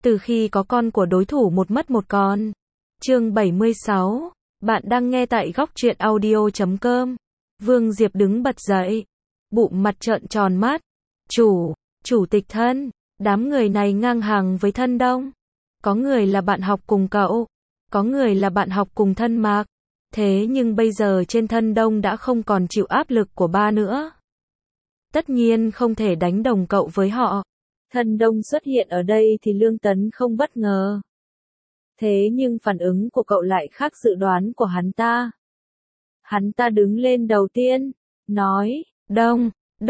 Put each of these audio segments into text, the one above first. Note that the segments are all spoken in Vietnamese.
Từ khi có con của đối thủ một mất một con. Chương 76. Bạn đang nghe tại góc truyện audio.com. Vương Diệp đứng bật dậy. Bụng mặt trợn tròn mắt. Chủ tịch Thân. Đám người này ngang hàng với Thân Đông. Có người là bạn học cùng cậu. Có người là bạn học cùng Thân Mạc. Thế nhưng bây giờ trên Thân Đông đã không còn chịu áp lực của ba nữa. Tất nhiên không thể đánh đồng cậu với họ. Thân Đông xuất hiện ở đây thì Lương Tấn không bất ngờ. Thế nhưng phản ứng của cậu lại khác dự đoán của hắn ta. Hắn ta đứng lên đầu tiên, nói, Đông,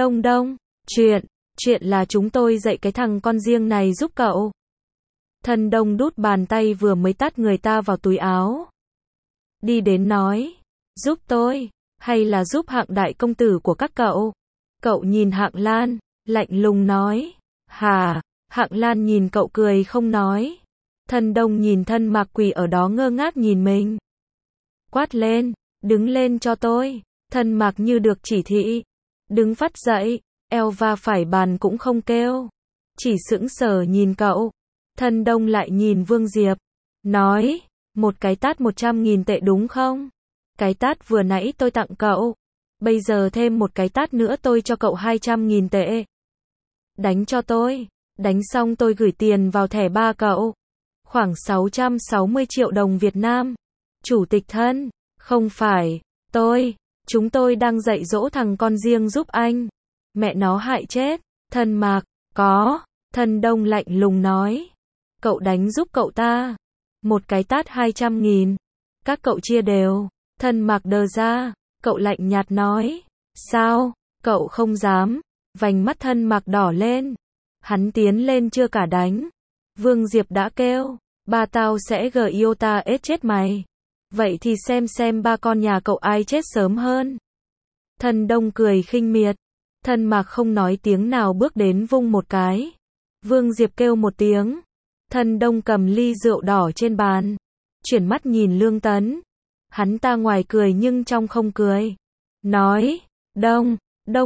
chuyện là chúng tôi dạy cái thằng con riêng này giúp cậu. Thân Đông đút bàn tay vừa mới tát người ta vào túi áo. Đi đến nói, giúp tôi, hay là giúp Hạng đại công tử của các cậu? Cậu nhìn Hạng Lan, lạnh lùng nói, hả? Hạng Lan nhìn cậu cười không nói. Thân Đông nhìn Thân Mạc quỳ ở đó ngơ ngác nhìn mình. Quát lên, đứng lên cho tôi. Thân Mạc như được chỉ thị. Đứng phắt dậy, eo va phải bàn cũng không kêu. Chỉ sững sờ nhìn cậu. Thân Đông lại nhìn Vương Diệp. Nói, một cái tát 100.000 tệ đúng không? Cái tát vừa nãy tôi tặng cậu. Bây giờ thêm một cái tát nữa tôi cho cậu 200.000 tệ. Đánh cho tôi. Đánh xong tôi gửi tiền vào thẻ ba cậu. Khoảng 660 triệu đồng Việt Nam. Chủ tịch Thân, không phải, chúng tôi đang dạy dỗ thằng con riêng giúp anh. Mẹ nó hại chết. Thân Mạc, có. Thân Đông lạnh lùng nói. Cậu đánh giúp cậu ta. Một cái tát 200.000. Các cậu chia đều. Thân Mạc đờ ra. Cậu lạnh nhạt nói. Sao? Cậu không dám. Vành mắt Thân Mạc đỏ lên. Hắn tiến lên chưa cả đánh. Vương Diệp đã kêu. Ba tao sẽ Giota ết chết mày. Vậy thì xem ba con nhà cậu ai chết sớm hơn. Thân Đông cười khinh miệt. Thân Mạc không nói tiếng nào bước đến vung một cái. Vương Diệp kêu một tiếng. Thân Đông cầm ly rượu đỏ trên bàn. Chuyển mắt nhìn Lương Tấn. Hắn ta ngoài cười nhưng trong không cười. Nói, Đông,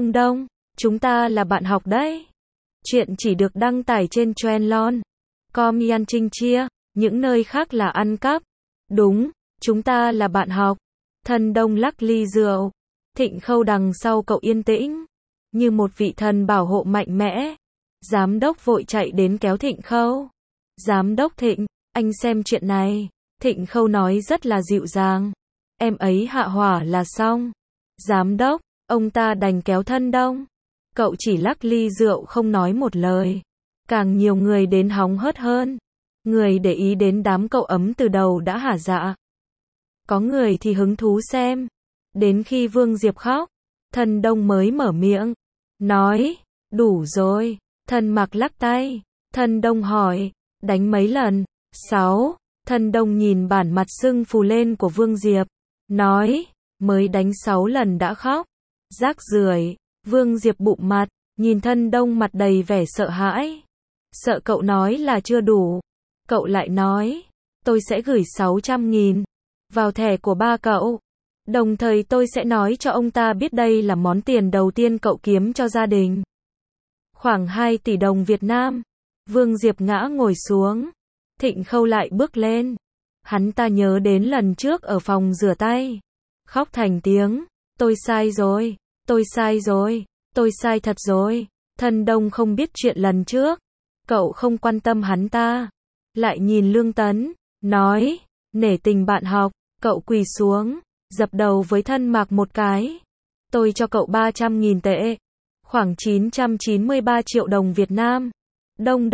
chúng ta là bạn học đấy. Chuyện chỉ được đăng tải trên Trendlon. Com Yan Trinh Chia, những nơi khác là ăn cắp. Đúng, chúng ta là bạn học. Thân Đông lắc ly rượu. Thịnh Khâu đằng sau cậu yên tĩnh. Như một vị thần bảo hộ mạnh mẽ. Giám đốc vội chạy đến kéo Thịnh Khâu. Giám đốc Thịnh, anh xem chuyện này. Thịnh Khâu nói rất là dịu dàng. Em ấy hạ hỏa là xong. Giám đốc, ông ta đành kéo Thân Đông. Cậu chỉ lắc ly rượu không nói một lời. Càng nhiều người đến hóng hớt hơn. Người để ý đến đám cậu ấm từ đầu đã hả dạ. Có người thì hứng thú xem. Đến khi Vương Diệp khóc, Thân Đông mới mở miệng. Nói, đủ rồi. Thân Mạc lắc tay. Thân Đông hỏi, đánh mấy lần? 6. Thân Đông nhìn bản mặt sưng phù lên của Vương Diệp. Nói, mới đánh 6 lần đã khóc. Rác rưởi. Vương Diệp bụng mặt, nhìn Thân Đông mặt đầy vẻ sợ hãi. Sợ cậu nói là chưa đủ. Cậu lại nói, tôi sẽ gửi 600.000 vào thẻ của ba cậu. Đồng thời tôi sẽ nói cho ông ta biết đây là món tiền đầu tiên cậu kiếm cho gia đình. Khoảng 2 tỷ đồng Việt Nam. Vương Diệp ngã ngồi xuống. Thịnh Khâu lại bước lên. Hắn ta nhớ đến lần trước ở phòng rửa tay. Khóc thành tiếng. Tôi sai rồi. Tôi sai thật rồi. Thân Đông không biết chuyện lần trước. Cậu không quan tâm hắn ta. Lại nhìn Lương Tấn. Nói. Nể tình bạn học. Cậu quỳ xuống. Dập đầu với Thân Mạc một cái. Tôi cho cậu 300.000 tệ. Khoảng 993 triệu đồng Việt Nam. Đông,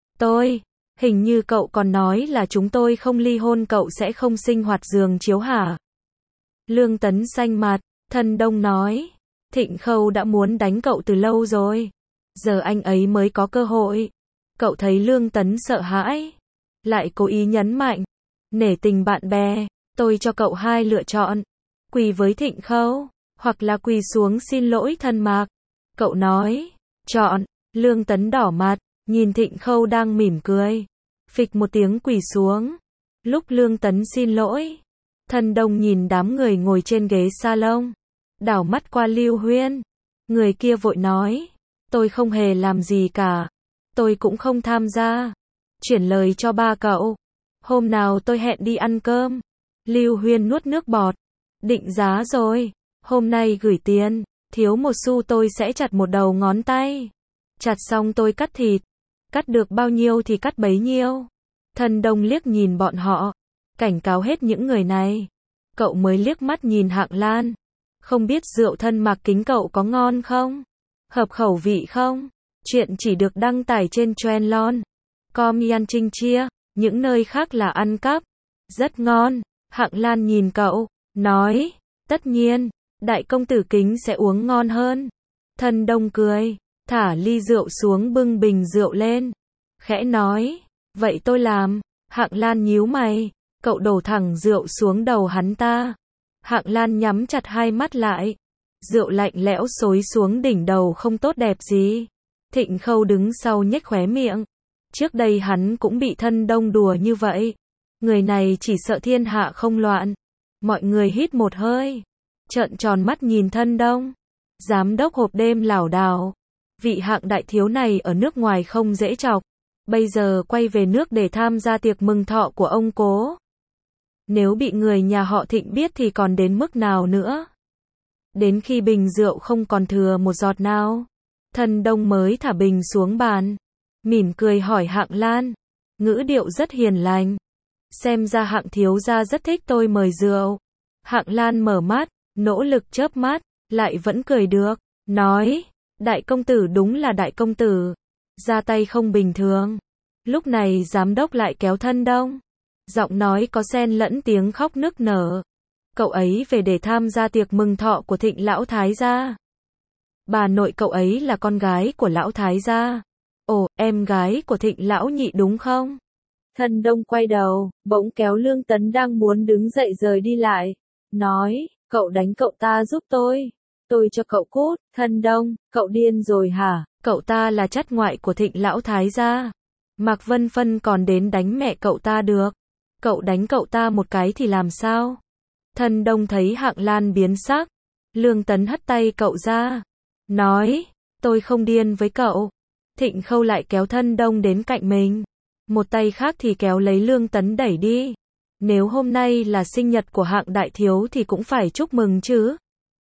hình như cậu còn nói là chúng tôi không ly hôn cậu sẽ không sinh hoạt giường chiếu hả? Lương Tấn xanh mặt. Thân Đông nói. Thịnh Khâu đã muốn đánh cậu từ lâu rồi. Giờ anh ấy mới có cơ hội. Cậu thấy Lương Tấn sợ hãi. Lại cố ý nhấn mạnh. Nể tình bạn bè. Tôi cho cậu 2 lựa chọn. Quỳ với Thịnh Khâu. Hoặc là quỳ xuống xin lỗi Thân Mạc. Cậu nói. Chọn. Lương Tấn đỏ mặt. Nhìn Thịnh Khâu đang mỉm cười. Phịch một tiếng quỳ xuống. Lúc Lương Tấn xin lỗi. Thân Đông nhìn đám người ngồi trên ghế salon. Đảo mắt qua Lưu Huyên. Người kia vội nói. Tôi không hề làm gì cả. Tôi cũng không tham gia. chuyển lời cho ba cậu. Hôm nào tôi hẹn đi ăn cơm. Lưu Huyên nuốt nước bọt. Định giá rồi. Hôm nay gửi tiền. Thiếu một xu tôi sẽ chặt một đầu ngón tay. Chặt xong tôi cắt thịt. Cắt được bao nhiêu thì cắt bấy nhiêu. Thân Đông liếc nhìn bọn họ. Cảnh cáo hết những người này. Cậu mới liếc mắt nhìn Hạng Lan. Không biết rượu thân Mạc Kính cậu có ngon không? Hợp khẩu vị không? Chuyện chỉ được đăng tải trên Trendlon. Com Trinh Chia. Những nơi khác là ăn cắp. Rất ngon. Hạng Lan nhìn cậu. Nói. Tất nhiên. Đại công tử Kính sẽ uống ngon hơn. Thân Đông cười. Thả ly rượu xuống bưng bình rượu lên. Khẽ nói. Vậy tôi làm. Hạng Lan nhíu mày. Cậu đổ thẳng rượu xuống đầu hắn ta. Hạng Lan nhắm chặt hai mắt lại. Rượu lạnh lẽo xối xuống đỉnh đầu không tốt đẹp gì. Thịnh Khâu đứng sau nhếch khóe miệng. Trước đây hắn cũng bị Thân Đông đùa như vậy. Người này chỉ sợ thiên hạ không loạn. Mọi người hít một hơi. Trợn tròn mắt nhìn Thân Đông. Giám đốc hộp đêm lảo đảo. Vị Hạng đại thiếu này ở nước ngoài không dễ chọc. Bây giờ quay về nước để tham gia tiệc mừng thọ của ông cố. Nếu bị người nhà họ Thịnh biết thì còn đến mức nào nữa. Đến khi bình rượu không còn thừa một giọt nào, Thân Đông mới thả bình xuống bàn. Mỉm cười hỏi Hạng Lan. Ngữ điệu rất hiền lành. Xem ra Hạng thiếu gia rất thích tôi mời rượu. Hạng Lan mở mắt, nỗ lực chớp mắt, lại vẫn cười được. Nói, đại công tử đúng là đại công tử. Ra tay không bình thường. Lúc này giám đốc lại kéo Thân Đông. Giọng nói có xen lẫn tiếng khóc nức nở. Cậu ấy về để tham gia tiệc mừng thọ của Thịnh lão thái gia. Bà nội cậu ấy là con gái của lão thái gia. Ồ, em gái của Thịnh lão nhị đúng không? Thân Đông quay đầu, bỗng kéo Lương Tấn đang muốn đứng dậy rời đi lại. Nói, cậu đánh cậu ta giúp tôi cho cậu cút. Thân Đông, cậu điên rồi hả? Cậu ta là chất ngoại của Thịnh lão thái gia. Mạc Vân Phân còn đến đánh mẹ cậu ta được. Cậu đánh cậu ta một cái thì làm sao? Thân Đông thấy Hạng Lan biến sắc. Lương Tấn hất tay cậu ra. Nói, tôi không điên với cậu. Thịnh Khâu lại kéo Thân Đông đến cạnh mình. Một tay khác thì kéo lấy Lương Tấn đẩy đi. Nếu hôm nay là sinh nhật của Hạng đại thiếu thì cũng phải chúc mừng chứ.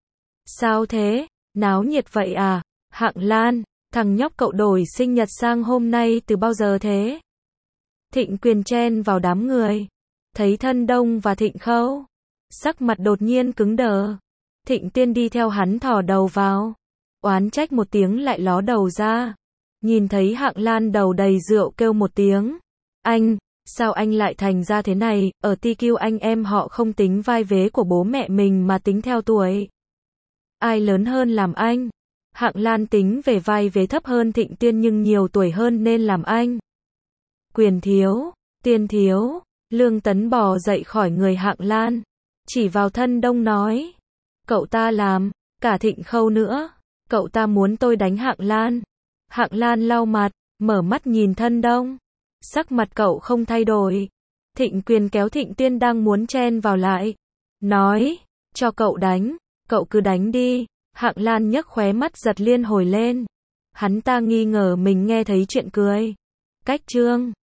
Sao thế? Náo nhiệt vậy à? Hạng Lan, thằng nhóc cậu đổi sinh nhật sang hôm nay từ bao giờ thế? Thịnh Quyền chen vào đám người. Thấy Thân Đông và Thịnh Khâu. Sắc mặt đột nhiên cứng đờ. Thịnh Tiên đi theo hắn thò đầu vào. Oán trách một tiếng lại ló đầu ra. Nhìn thấy Hạng Lan đầu đầy rượu kêu một tiếng. Anh, sao anh lại thành ra thế này? Ở TQ anh em họ không tính vai vế của bố mẹ mình mà tính theo tuổi. Ai lớn hơn làm anh? Hạng Lan tính về vai vế thấp hơn Thịnh Tiên nhưng nhiều tuổi hơn nên làm anh. Quyền thiếu, Tiên thiếu. Lương Tấn bò dậy khỏi người Hạng Lan. Chỉ vào Thân Đông nói. Cậu ta làm, cả Thịnh Khâu nữa. Cậu ta muốn tôi đánh Hạng Lan. Hạng Lan lau mặt, mở mắt nhìn Thân Đông. Sắc mặt cậu không thay đổi. Thịnh Quyền kéo Thịnh Tiên đang muốn chen vào lại. Nói, cho cậu đánh, cậu cứ đánh đi. Hạng Lan nhấc khóe mắt giật liên hồi lên. Hắn ta nghi ngờ mình nghe thấy chuyện cười. Cách chương